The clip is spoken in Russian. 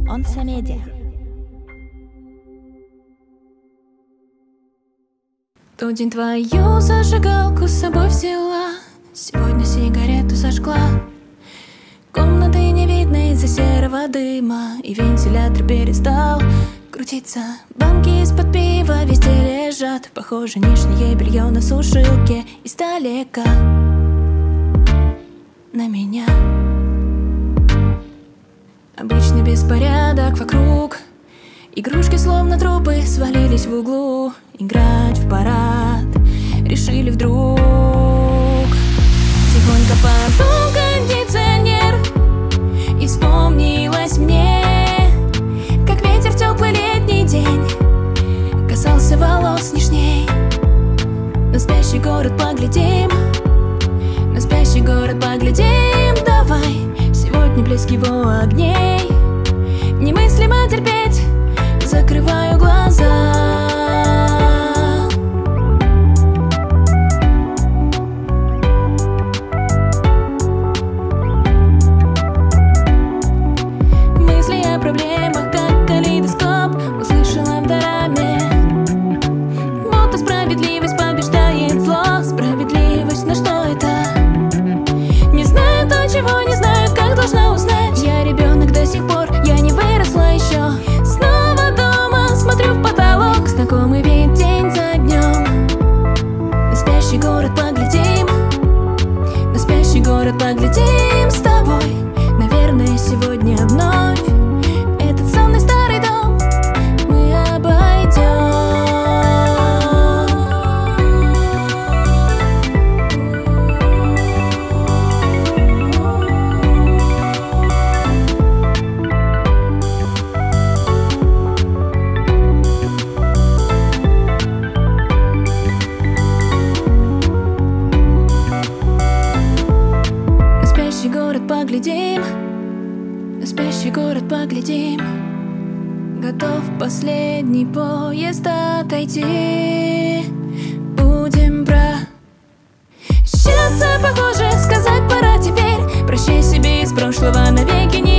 Онса Медиа. Тот день твою зажигалку с собой взяла, сегодня сигарету зажгла. Комнаты не видно из-за серого дыма, и вентилятор перестал крутиться. Банки из-под пива везде лежат, похоже, нижнее белье на сушилке издалека на меня. Обычный беспорядок вокруг, игрушки словно трупы свалились в углу. Играть в парад решили вдруг. Тихонько подул кондиционер, и вспомнилось мне, как ветер в теплый летний день касался волос нежней. На спящий город поглядим, на спящий город поглядим. Давай, сегодня блеск его огней немыслимо терпеть, закрываю глаза. Мысли о проблемах, как калейдоскоп, услышала в дораме. Будто справедливость побеждает зло. Справедливость, но что это? Не знаю то, чего не знаю, как должна узнать. Я ребенок до сих пор, я не выросла еще. Снова дома, смотрю в потолок, знакомый вид день за днем. На спящий город поглядим, на спящий город поглядим с тобой. Наверное, сегодня вновь этот сонный старый дом мы обойдем. На спящий город поглядим, на спящий город поглядим. Готов последний поезд отойти. Будем прощаться, похоже, сказать пора теперь. Прощай себе из прошлого навеки не